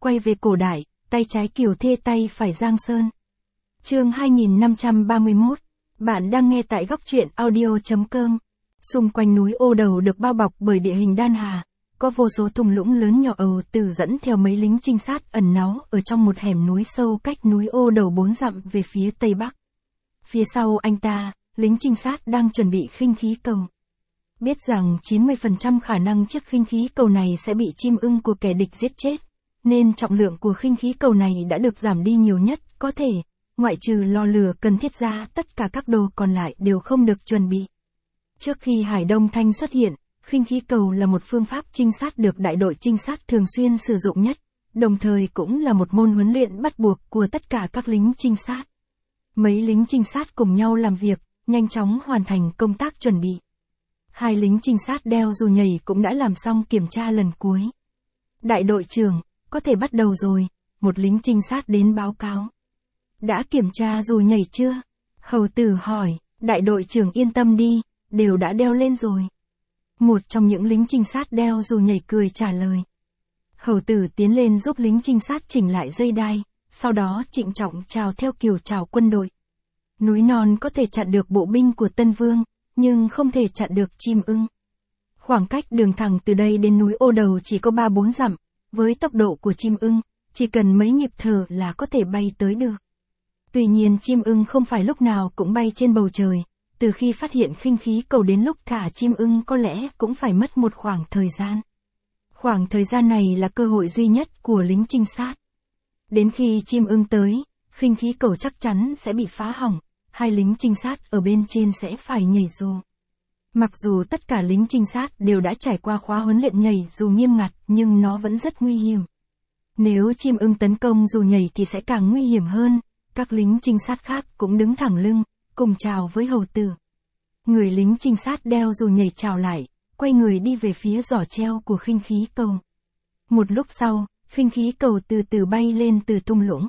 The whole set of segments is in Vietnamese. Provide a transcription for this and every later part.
quay về cổ đại, tay trái Kiều Thê tay phải Giang Sơn. Chương 2531. Bạn đang nghe tại góc truyện audio.com. Xung quanh núi Ô Đầu được bao bọc bởi địa hình đan hà, có vô số thung lũng lớn nhỏ ầu từ dẫn theo mấy lính trinh sát ẩn náu ở trong một hẻm núi sâu cách núi Ô Đầu 4 dặm về phía tây bắc. Phía sau anh ta, lính trinh sát đang chuẩn bị khinh khí cầu. Biết rằng 90% khả năng chiếc khinh khí cầu này sẽ bị chim ưng của kẻ địch giết chết, nên trọng lượng của khinh khí cầu này đã được giảm đi nhiều nhất có thể, ngoại trừ lò lửa cần thiết ra, tất cả các đồ còn lại đều không được chuẩn bị. Trước khi Hải Đông Thanh xuất hiện, khinh khí cầu là một phương pháp trinh sát được đại đội trinh sát thường xuyên sử dụng nhất, đồng thời cũng là một môn huấn luyện bắt buộc của tất cả các lính trinh sát. Mấy lính trinh sát cùng nhau làm việc, nhanh chóng hoàn thành công tác chuẩn bị. Hai lính trinh sát đeo dù nhảy cũng đã làm xong kiểm tra lần cuối. Đại đội trưởng, có thể bắt đầu rồi, một lính trinh sát đến báo cáo. Đã kiểm tra dù nhảy chưa? Hầu tử hỏi, đại đội trưởng yên tâm đi, đều đã đeo lên rồi. Một trong những lính trinh sát đeo dù nhảy cười trả lời. Hầu tử tiến lên giúp lính trinh sát chỉnh lại dây đai, sau đó trịnh trọng chào theo kiểu chào quân đội. Núi non có thể chặn được bộ binh của Tân Vương, nhưng không thể chặn được chim ưng. Khoảng cách đường thẳng từ đây đến núi Ô Đầu chỉ có 3-4 dặm, với tốc độ của chim ưng, chỉ cần mấy nhịp thở là có thể bay tới được. Tuy nhiên chim ưng không phải lúc nào cũng bay trên bầu trời, từ khi phát hiện khinh khí cầu đến lúc thả chim ưng có lẽ cũng phải mất một khoảng thời gian. Khoảng thời gian này là cơ hội duy nhất của lính trinh sát. Đến khi chim ưng tới, khinh khí cầu chắc chắn sẽ bị phá hỏng, hai lính trinh sát ở bên trên sẽ phải nhảy dù. Mặc dù tất cả lính trinh sát đều đã trải qua khóa huấn luyện nhảy dù nghiêm ngặt, nhưng nó vẫn rất nguy hiểm. Nếu chim ưng tấn công dù nhảy thì sẽ càng nguy hiểm hơn. Các lính trinh sát khác cũng đứng thẳng lưng, cùng chào với hầu tử. Người lính trinh sát đeo dù nhảy chào lại, quay người đi về phía giỏ treo của khinh khí cầu. Một lúc sau, khinh khí cầu từ từ bay lên từ thung lũng.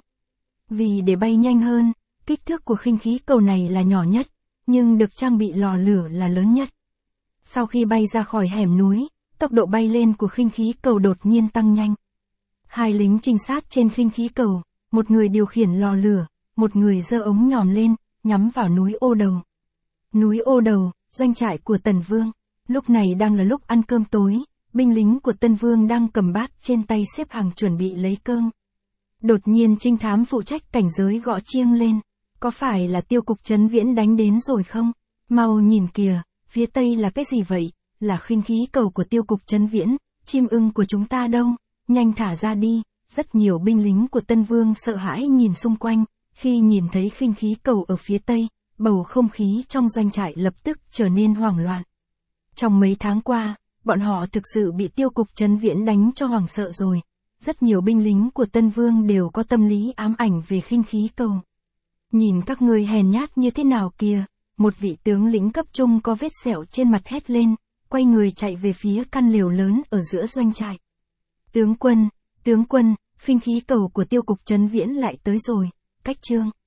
Vì để bay nhanh hơn, kích thước của khinh khí cầu này là nhỏ nhất, nhưng được trang bị lò lửa là lớn nhất. Sau khi bay ra khỏi hẻm núi, tốc độ bay lên của khinh khí cầu đột nhiên tăng nhanh. Hai lính trinh sát trên khinh khí cầu, một người điều khiển lò lửa, một người giơ ống nhòm lên, nhắm vào núi Ô Đầu. Núi Ô Đầu, doanh trại của Tần Vương. Lúc này đang là lúc ăn cơm tối, binh lính của Tân Vương đang cầm bát trên tay xếp hàng chuẩn bị lấy cơm. Đột nhiên trinh thám phụ trách cảnh giới gõ chiêng lên. Có phải là Tiêu cục Trấn Viễn đánh đến rồi không? Mau nhìn kìa, phía tây là cái gì vậy? Là khinh khí cầu của Tiêu cục Trấn Viễn, chim ưng của chúng ta đâu? Nhanh thả ra đi. Rất nhiều binh lính của Tân Vương sợ hãi nhìn xung quanh, khi nhìn thấy khinh khí cầu ở phía tây, bầu không khí trong doanh trại lập tức trở nên hoảng loạn. Trong mấy tháng qua, bọn họ thực sự bị Tiêu cục Trấn Viễn đánh cho hoảng sợ rồi. Rất nhiều binh lính của Tân Vương đều có tâm lý ám ảnh về khinh khí cầu. Nhìn các ngươi hèn nhát như thế nào kìa, một vị tướng lĩnh cấp trung có vết sẹo trên mặt hét lên, quay người chạy về phía căn lều lớn ở giữa doanh trại. Tướng quân, khinh khí cầu của Tiêu cục Trấn Viễn lại tới rồi, cách chương.